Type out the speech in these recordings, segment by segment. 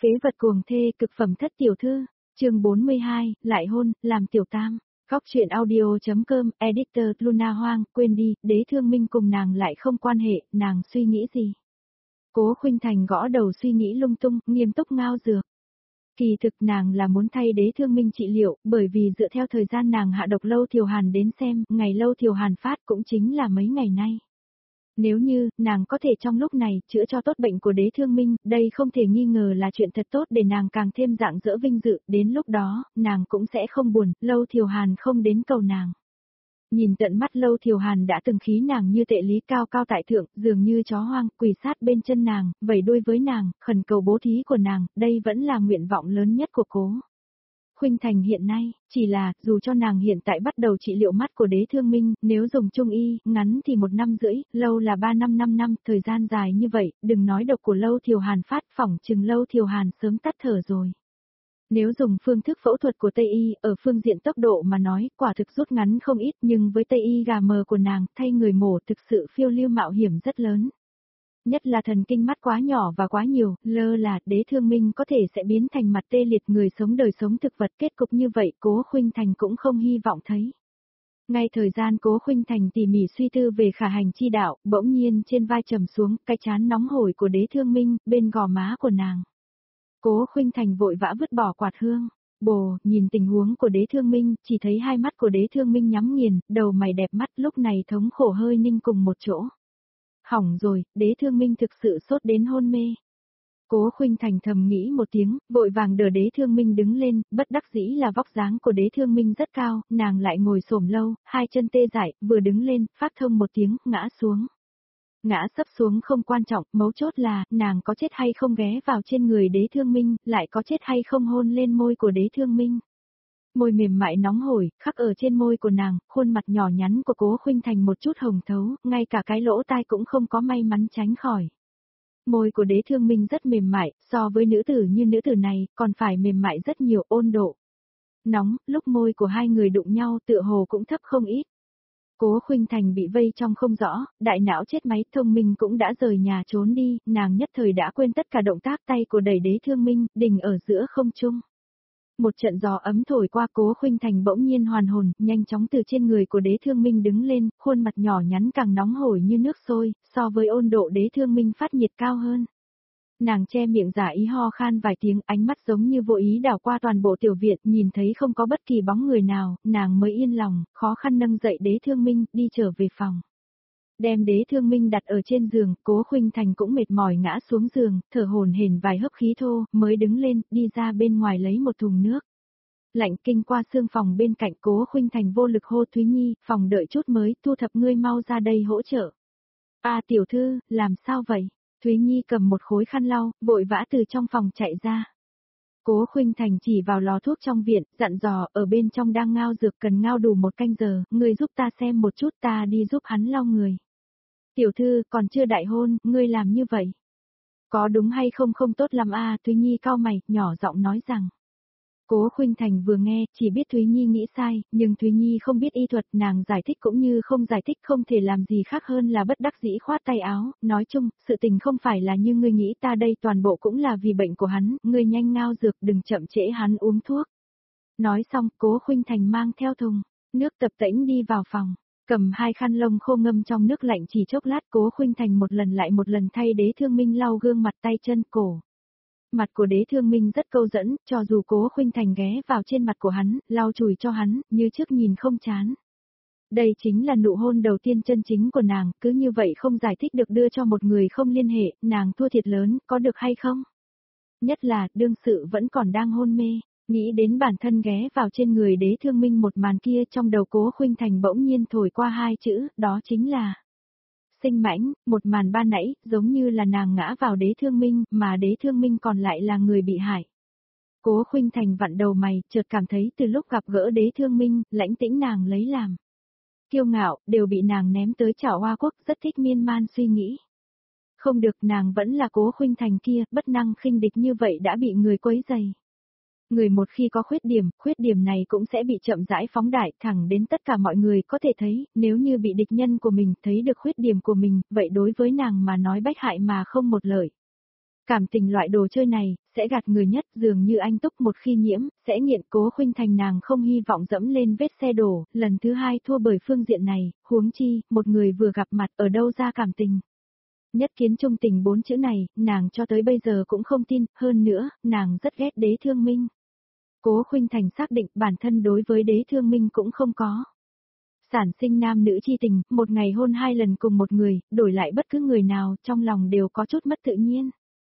Phế vật cuồng thê cực phẩm thất tiểu thư, chương 42, lại hôn, làm tiểu tam. Góc chuyện audio.com, editor Luna Hoang, quên đi, Đế Thương Minh cùng nàng lại không quan hệ, nàng suy nghĩ gì? Cố Khuynh Thành gõ đầu suy nghĩ lung tung, nghiêm túc ngao dược. Kỳ thực nàng là muốn thay Đế Thương Minh trị liệu, bởi vì dựa theo thời gian nàng hạ độc Lâu Thiều Hàn đến xem, ngày Lâu Thiều Hàn phát cũng chính là mấy ngày nay. Nếu như, nàng có thể trong lúc này, chữa cho tốt bệnh của Đế Thương Minh, đây không thể nghi ngờ là chuyện thật tốt để nàng càng thêm rạng rỡ vinh dự, đến lúc đó, nàng cũng sẽ không buồn, Lâu Thiều Hàn không đến cầu nàng. Nhìn tận mắt Lâu Thiều Hàn đã từng khí nàng như tệ lý cao cao tại thượng, dường như chó hoang, quỳ sát bên chân nàng, vẫy đuôi với nàng, khẩn cầu bố thí của nàng, đây vẫn là nguyện vọng lớn nhất của Cố Khuynh Thành hiện nay, chỉ là, dù cho nàng hiện tại bắt đầu trị liệu mắt của Đế Thương Minh, nếu dùng trung y, ngắn thì 1 năm rưỡi, lâu là 3 năm 5 năm, thời gian dài như vậy, đừng nói độc của Lâu Thiều Hàn phát, phỏng chừng Lâu Thiều Hàn sớm tắt thở rồi. Nếu dùng phương thức phẫu thuật của Tây Y, ở phương diện tốc độ mà nói, quả thực rút ngắn không ít, nhưng với Tây Y gà mờ của nàng, thay người mổ thực sự phiêu lưu mạo hiểm rất lớn. Nhất là thần kinh mắt quá nhỏ và quá nhiều, lơ là, Đế Thương Minh có thể sẽ biến thành mặt tê liệt người sống đời sống thực vật, kết cục như vậy Cố Khuynh Thành cũng không hy vọng thấy. Ngay thời gian Cố Khuynh Thành tỉ mỉ suy tư về khả hành chi đạo, bỗng nhiên trên vai trầm xuống, cái trán nóng hổi của Đế Thương Minh, bên gò má của nàng. Cố Khuynh Thành vội vã vứt bỏ quạt hương. Bồ, nhìn tình huống của Đế Thương Minh, chỉ thấy hai mắt của Đế Thương Minh nhắm nghiền, đầu mày đẹp mắt, lúc này thống khổ hơi ninh cùng một chỗ. Hỏng rồi, Đế Thương Minh thực sự sốt đến hôn mê. Cố Khuynh Thành thầm nghĩ một tiếng, vội vàng đỡ Đế Thương Minh đứng lên, bất đắc dĩ là vóc dáng của Đế Thương Minh rất cao, nàng lại ngồi xổm lâu, hai chân tê dại, vừa đứng lên, phát thông một tiếng, ngã xuống. Ngã sấp xuống không quan trọng, mấu chốt là, nàng có chết hay không ghé vào trên người Đế Thương Minh, lại có chết hay không hôn lên môi của Đế Thương Minh. Môi mềm mại nóng hổi, khắc ở trên môi của nàng, khuôn mặt nhỏ nhắn của Cố Khuynh Thành một chút hồng thấu, ngay cả cái lỗ tai cũng không có may mắn tránh khỏi. Môi của Đế Thương Minh rất mềm mại, so với nữ tử như nữ tử này, còn phải mềm mại rất nhiều, ôn độ. Nóng, lúc môi của hai người đụng nhau tựa hồ cũng thấp không ít. Cố Khuynh Thành bị vây trong không rõ, đại não chết máy, thông minh cũng đã rời nhà trốn đi, nàng nhất thời đã quên tất cả động tác tay của đẩy Đế Thương Minh, đình ở giữa không trung. Một trận gió ấm thổi qua, Cố Khuynh Thành bỗng nhiên hoàn hồn, nhanh chóng từ trên người của Đế Thương Minh đứng lên, khuôn mặt nhỏ nhắn càng nóng hổi như nước sôi, so với ôn độ Đế Thương Minh phát nhiệt cao hơn. Nàng che miệng giả ý ho khan vài tiếng, ánh mắt giống như vô ý đảo qua toàn bộ tiểu viện, nhìn thấy không có bất kỳ bóng người nào, nàng mới yên lòng, khó khăn nâng dậy Đế Thương Minh, đi trở về phòng. Đem Đế Thương Minh đặt ở trên giường, Cố Khuynh Thành cũng mệt mỏi ngã xuống giường, thở hổn hển vài hớp khí thô, mới đứng lên, đi ra bên ngoài lấy một thùng nước. Lạnh kinh qua xương phòng bên cạnh, Cố Khuynh Thành vô lực hô Thúy Nhi, phòng đợi chút mới, thu thập ngươi mau ra đây hỗ trợ. Tiểu thư, làm sao vậy? Thúy Nhi cầm một khối khăn lau, vội vã từ trong phòng chạy ra. Cố Khuynh Thành chỉ vào lò thuốc trong viện, dặn dò, ở bên trong đang ngao dược cần ngao đủ 1 canh giờ, ngươi giúp ta xem một chút, ta đi giúp hắn lau người. Tiểu thư, còn chưa đại hôn, ngươi làm như vậy. Có đúng hay không không tốt lắm Thúy Nhi cau mày, nhỏ giọng nói rằng. Cố Khuynh Thành vừa nghe, chỉ biết Thúy Nhi nghĩ sai, nhưng Thúy Nhi không biết y thuật, nàng giải thích cũng như không giải thích, không thể làm gì khác hơn là bất đắc dĩ khoát tay áo, nói chung, sự tình không phải là như ngươi nghĩ, ta đây toàn bộ cũng là vì bệnh của hắn, ngươi nhanh ngao dược, đừng chậm trễ hắn uống thuốc. Nói xong, Cố Khuynh Thành mang theo thùng nước tập tễnh đi vào phòng, cầm 2 khăn lông khô ngâm trong nước lạnh, chỉ chốc lát Cố Khuynh Thành một lần lại một lần thay Đế Thương Minh lau gương mặt, tay chân, cổ. Mặt của Đế Thương Minh rất câu dẫn, cho dù Cố Khuynh Thành ghé vào trên mặt của hắn, lau chùi cho hắn, như trước nhìn không chán. Đây chính là nụ hôn đầu tiên chân chính của nàng, cứ như vậy không giải thích được đưa cho một người không liên hệ, nàng thua thiệt lớn, có được hay không? Nhất là, đương sự vẫn còn đang hôn mê, nghĩ đến bản thân ghé vào trên người Đế Thương Minh một màn kia, trong đầu Cố Khuynh Thành bỗng nhiên thổi qua 2 chữ, đó chính là sinh mãnh. Một màn ban nãy, giống như là nàng ngã vào Đế Thương Minh, mà Đế Thương Minh còn lại là người bị hại. Cố Khuynh Thành vặn đầu mày, chợt cảm thấy từ lúc gặp gỡ Đế Thương Minh, lãnh tĩnh nàng lấy làm kiêu ngạo, đều bị nàng ném tới chảo Hoa Quốc, rất thích miên man suy nghĩ. Không được, nàng vẫn là Cố Khuynh Thành kia, bất năng khinh địch như vậy đã bị người quấy rầy. Người một khi có khuyết điểm này cũng sẽ bị chậm rãi phóng đại, thẳng đến tất cả mọi người có thể thấy, nếu như bị địch nhân của mình thấy được khuyết điểm của mình, vậy đối với nàng mà nói bách hại mà không một lợi. Cảm tình loại đồ chơi này, sẽ gạt người nhất, dường như anh Túc một khi nhiễm, sẽ nghiện. Cố Khuynh Thành nàng không hy vọng dẫm lên vết xe đổ, lần thứ hai thua bởi phương diện này, huống chi, một người vừa gặp mặt ở đâu ra cảm tình. Nhất kiến trung tình 4 chữ này, nàng cho tới bây giờ cũng không tin, hơn nữa, nàng rất ghét Đế Thương Minh. Cố Khuynh Thành xác định bản thân đối với Đế Thương Minh cũng không có. Sản sinh nam nữ chi tình, một ngày hôn 2 lần cùng một người, đổi lại bất cứ người nào, trong lòng đều có chút mất tự nhiên.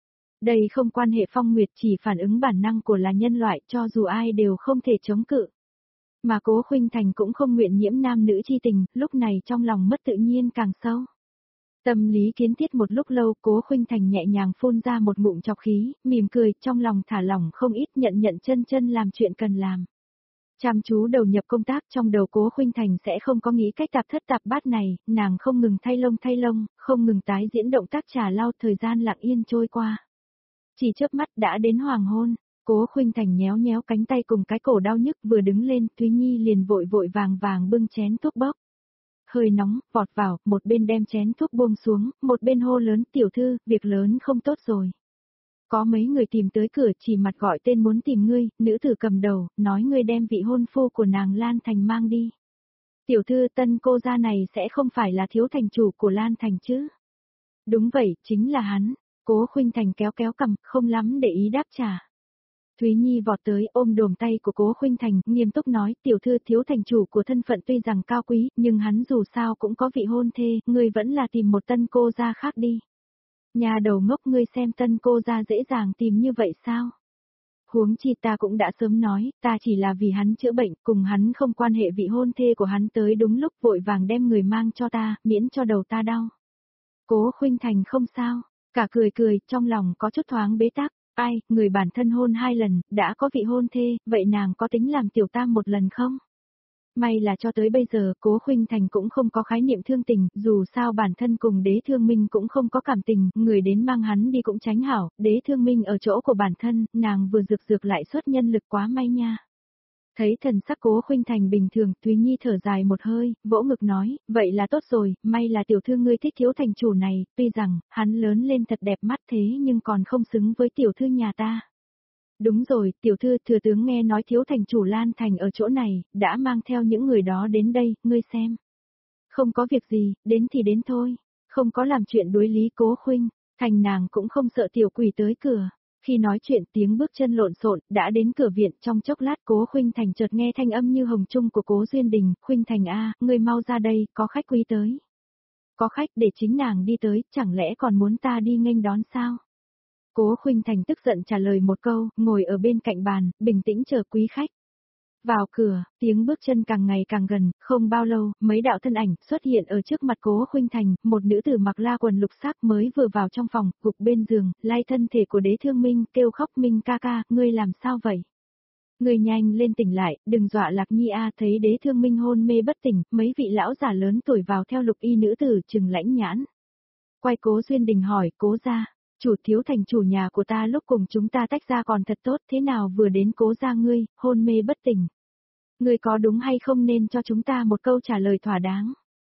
Đây không quan hệ phong nguyệt, chỉ phản ứng bản năng của là nhân loại, cho dù ai đều không thể chống cự. Mà Cố Khuynh Thành cũng không nguyện nhiễm nam nữ chi tình, lúc này trong lòng mất tự nhiên càng sâu. Tâm lý kiến thiết một lúc lâu, Cố Khuynh Thành nhẹ nhàng phun ra một ngụm trọc khí, mỉm cười, trong lòng thả lỏng không ít, nhận chân làm chuyện cần làm. Chăm chú đầu nhập công tác, trong đầu Cố Khuynh Thành sẽ không có nghĩ cách tạp thất tạp bát này, nàng không ngừng thay lông, không ngừng tái diễn động tác trà lau, thời gian lặng yên trôi qua. Chỉ chớp mắt đã đến hoàng hôn, Cố Khuynh Thành nhéo cánh tay cùng cái cổ đau nhức, vừa đứng lên, Thúy Nhi liền vội vàng bưng chén thuốc bốc. Hơi nóng, vọt vào, một bên đem chén thuốc buông xuống, một bên hô lớn, tiểu thư, việc lớn không tốt rồi. Có mấy người tìm tới cửa, chỉ mặt gọi tên muốn tìm ngươi, nữ tử cầm đầu, nói ngươi đem vị hôn phu của nàng Lan Thành mang đi. Tiểu thư, tân cô gia này sẽ không phải là thiếu thành chủ của Lan Thành chứ? Đúng vậy, chính là hắn. Cố Khuynh Thành kéo cằm, không lắm để ý đáp trả. Thúy Nhi vọt tới, ôm đồm tay của Cố Khuynh Thành, nghiêm túc nói, tiểu thư, thiếu thành chủ của thân phận tuy rằng cao quý, nhưng hắn dù sao cũng có vị hôn thê, ngươi vẫn là tìm một tân cô gia khác đi. Nhà đầu ngốc, ngươi xem tân cô gia dễ dàng tìm như vậy sao? Huống chi ta cũng đã sớm nói, ta chỉ là vì hắn chữa bệnh, cùng hắn không quan hệ, vị hôn thê của hắn tới đúng lúc, vội vàng đem người mang cho ta, miễn cho đầu ta đau. Cố Khuynh Thành không sao, cả cười, trong lòng có chút thoáng bế tắc. Ai, người bản thân hôn 2 lần, đã có vị hôn thê, vậy nàng có tính làm tiểu tam một lần không? May là cho tới bây giờ, Cố Khuynh Thành cũng không có khái niệm thương tình, dù sao bản thân cùng Đế Thương Minh cũng không có cảm tình, người đến mang hắn đi cũng tránh hảo, Đế Thương Minh ở chỗ của bản thân, nàng vừa dược lại xuất nhân lực, quá may nha. Thấy thần sắc Cố Khuynh Thành bình thường, Thúy Nhi thở dài một hơi, vỗ ngực nói, vậy là tốt rồi, may là tiểu thư ngươi thích thiếu thành chủ này, tuy rằng, hắn lớn lên thật đẹp mắt thế nhưng còn không xứng với tiểu thư nhà ta. Đúng rồi, tiểu thư, thừa tướng nghe nói thiếu thành chủ Lan Thành ở chỗ này, đã mang theo những người đó đến đây, ngươi xem. Không có việc gì, đến thì đến thôi, không có làm chuyện đối lý. Cố Khuynh Thành nàng cũng không sợ tiểu quỷ tới cửa. Khi nói chuyện, tiếng bước chân lộn xộn đã đến cửa viện, trong chốc lát Cố Khuynh Thành chợt nghe thanh âm như hồng trung của Cố Duyên Đình, Khuynh Thành a, ngươi mau ra đây, có khách quý tới. Có khách, để chính nàng đi tới, chẳng lẽ còn muốn ta đi nghênh đón sao? Cố Khuynh Thành tức giận trả lời một câu, ngồi ở bên cạnh bàn, bình tĩnh chờ quý khách. Vào cửa, tiếng bước chân càng ngày càng gần, không bao lâu, mấy đạo thân ảnh xuất hiện ở trước mặt Cố Khuynh Thành, một nữ tử mặc la quần lục sắc mới vừa vào trong phòng, gục bên giường, lay thân thể của Đế Thương Minh, kêu khóc, Minh ca ca, ngươi làm sao vậy? Ngươi nhanh lên tỉnh lại, đừng dọa Lạc Nhi a. Thấy Đế Thương Minh hôn mê bất tỉnh, mấy vị lão già lớn tuổi vào theo lục y nữ tử trừng lãnh nhãn. Quay Cố Duyên Đình hỏi, Cố gia, chủ thiếu thành chủ nhà của ta lúc cùng chúng ta tách ra còn thật tốt, thế nào vừa đến Cố gia ngươi, hôn mê bất tỉnh. Ngươi có đúng hay không nên cho chúng ta một câu trả lời thỏa đáng.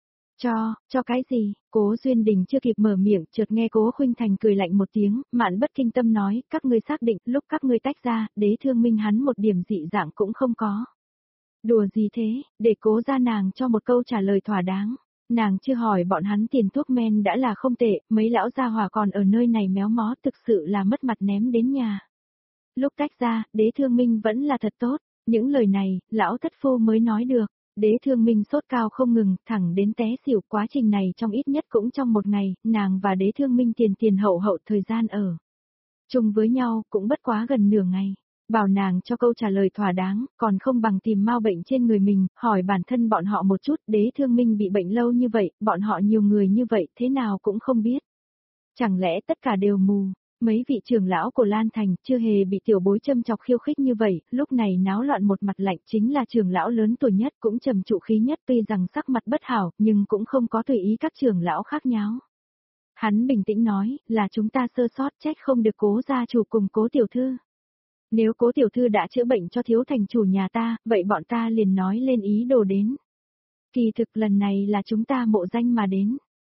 Cho cái gì? Cố Duyên Đình chưa kịp mở miệng, chợt nghe Cố Khuynh Thành cười lạnh một tiếng, Mạn Bất Kinh Tâm nói, các ngươi xác định, lúc các ngươi tách ra, Đế Thương Minh hắn một điểm dị dạng cũng không có. Đùa gì thế, để Cố gia nàng cho một câu trả lời thỏa đáng. Nàng chưa hỏi bọn hắn tiền thuốc men đã là không tệ, mấy lão gia hỏa còn ở nơi này méo mó, thực sự là mất mặt ném đến nhà. Lúc tách ra, Đế Thương Minh vẫn là thật tốt, những lời này, lão thất phu mới nói được. Đế Thương Minh sốt cao không ngừng, thẳng đến té xỉu, quá trình này trong ít nhất cũng trong một ngày, nàng và Đế Thương Minh tiền hậu thời gian ở chung với nhau, cũng bất quá gần nửa ngày. Bảo nàng cho câu trả lời thỏa đáng, còn không bằng tìm mau bệnh trên người mình, hỏi bản thân bọn họ một chút, Đế Thương Minh bị bệnh lâu như vậy, bọn họ nhiều người như vậy, thế nào cũng không biết. Chẳng lẽ tất cả đều mù? Mấy vị trưởng lão của Lan Thành chưa hề bị tiểu bối châm chọc khiêu khích như vậy, lúc này náo loạn một mặt lạnh, chính là trưởng lão lớn tuổi nhất, cũng trầm trụ khí nhất, tuy rằng sắc mặt bất hảo, nhưng cũng không có tùy ý các trưởng lão khác nháo. Hắn bình tĩnh nói, là chúng ta sơ sót, trách không được Cố gia chủ cùng Cố tiểu thư. Nếu Cố tiểu thư đã chữa bệnh cho thiếu thành chủ nhà ta, vậy bọn ta liền nói lên ý đồ đến. Kỳ thực lần này là chúng ta mộ danh mà đến.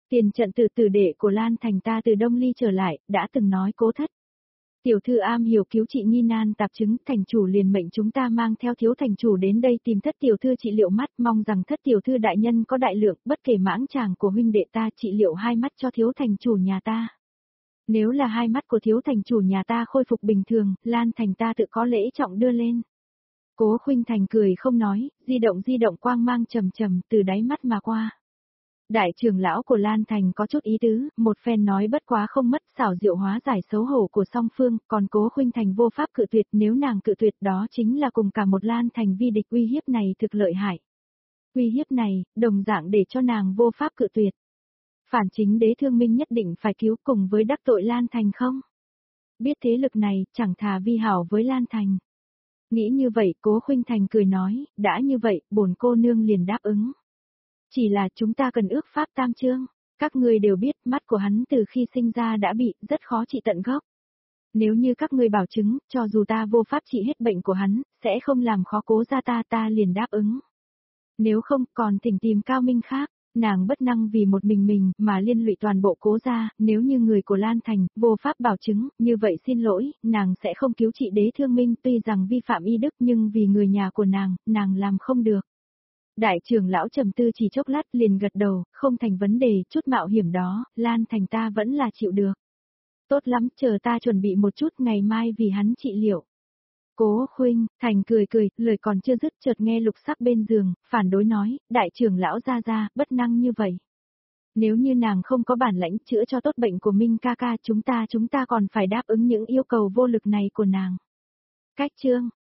Tiền trận từ tử đệ của Lan Thành ta từ Đông Ly trở lại, đã từng nói Cố thất. Tiểu thư am hiểu cứu trị nghi nan tạp chứng, thành chủ liền mệnh chúng ta mang theo thiếu thành chủ đến đây tìm thất tiểu thư trị liệu mắt, mong rằng thất tiểu thư đại nhân có đại lượng, bất kể mãng chàng của huynh đệ ta trị liệu hai mắt cho thiếu thành chủ nhà ta. Nếu là hai mắt của thiếu thành chủ nhà ta khôi phục bình thường, Lan Thành ta tự có lễ trọng đưa lên. Cố Khuynh Thành cười không nói, di động quang mang trầm trầm từ đáy mắt mà qua. Đại trưởng lão của Lan Thành có chút ý tứ, một phen nói bất quá không mất xảo diệu hóa giải xấu hổ của song phương, còn Cố Khuynh Thành vô pháp cự tuyệt, nếu nàng cự tuyệt đó chính là cùng cả một Lan Thành vi địch, uy hiếp này thực lợi hại. Uy hiếp này, đồng dạng để cho nàng vô pháp cự tuyệt. Phản chính đế thương minh nhất định phải cứu cùng với đắc tội Lan Thành không? Biết thế lực này, chẳng thà vi hảo với Lan Thành. Nghĩ như vậy, Cố Khuynh Thành cười nói, đã như vậy, bổn cô nương liền đáp ứng. Chỉ là chúng ta cần ước pháp tam chương, các ngươi đều biết mắt của hắn từ khi sinh ra đã bị, rất khó trị tận gốc. Nếu như các ngươi bảo chứng, cho dù ta vô pháp trị hết bệnh của hắn, sẽ không làm khó Cố gia ta liền đáp ứng. Nếu không, còn thỉnh tìm cao minh khác. Nàng bất năng vì một mình mà liên lụy toàn bộ Cố gia, nếu như người của Lan Thành vô pháp bảo chứng, như vậy xin lỗi, nàng sẽ không cứu trị đế thương minh, tuy rằng vi phạm y đức nhưng vì người nhà của nàng làm không được. Đại trưởng lão trầm tư chỉ chốc lát liền gật đầu, không thành vấn đề, chút mạo hiểm đó, Lan Thành ta vẫn là chịu được. Tốt lắm, chờ ta chuẩn bị một chút ngày mai vì hắn trị liệu. Cố Khuynh Thành cười, lời còn chưa dứt chợt nghe Lục Sắc bên giường, phản đối nói, đại trưởng lão ra, bất năng như vậy. Nếu như nàng không có bản lãnh chữa cho tốt bệnh của Minh ca ca chúng ta còn phải đáp ứng những yêu cầu vô lực này của nàng. Cách chương